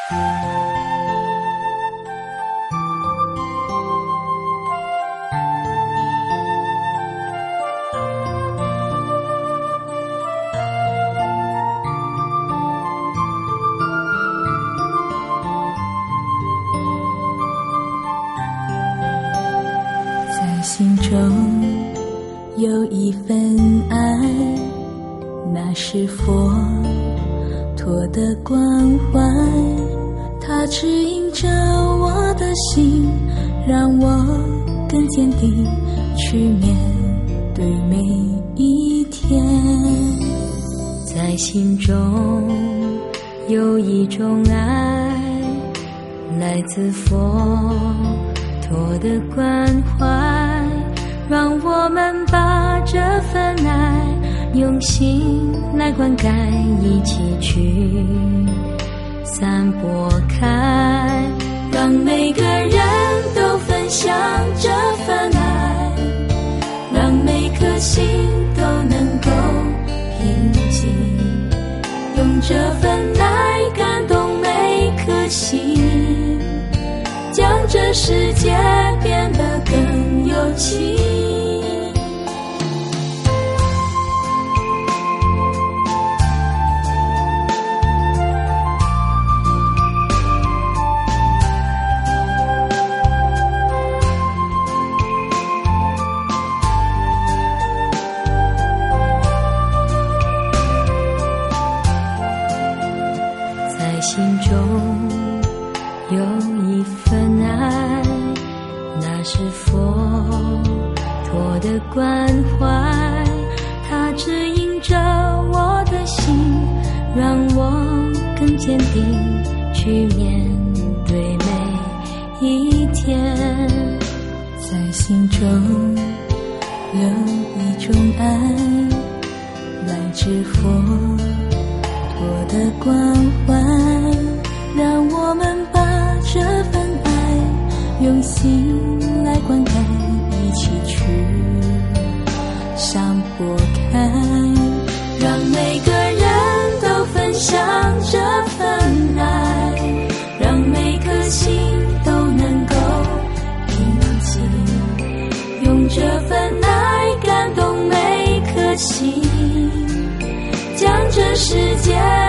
心中有一份爱，那是佛陀的关怀，它指引着我的心，让我更坚定去面对每一天。在心中有一种爱，来自佛陀的关怀，让我们把这份爱用心来灌溉，一起去散播开，让每个人都分享这份爱，让每颗心都能够平静，用这份爱感动每颗心，将这世界变得更有情。在心中有一份爱，那是佛陀的关怀，它指引着我的心，让我更坚定去面对每一天。在心中有一种爱，来自佛陀的关怀，让我们把这份爱用心来灌溉，一起去散播开，让每个人都分享这份爱，让每颗心都能够平静，用这份爱感动每颗心，将这世界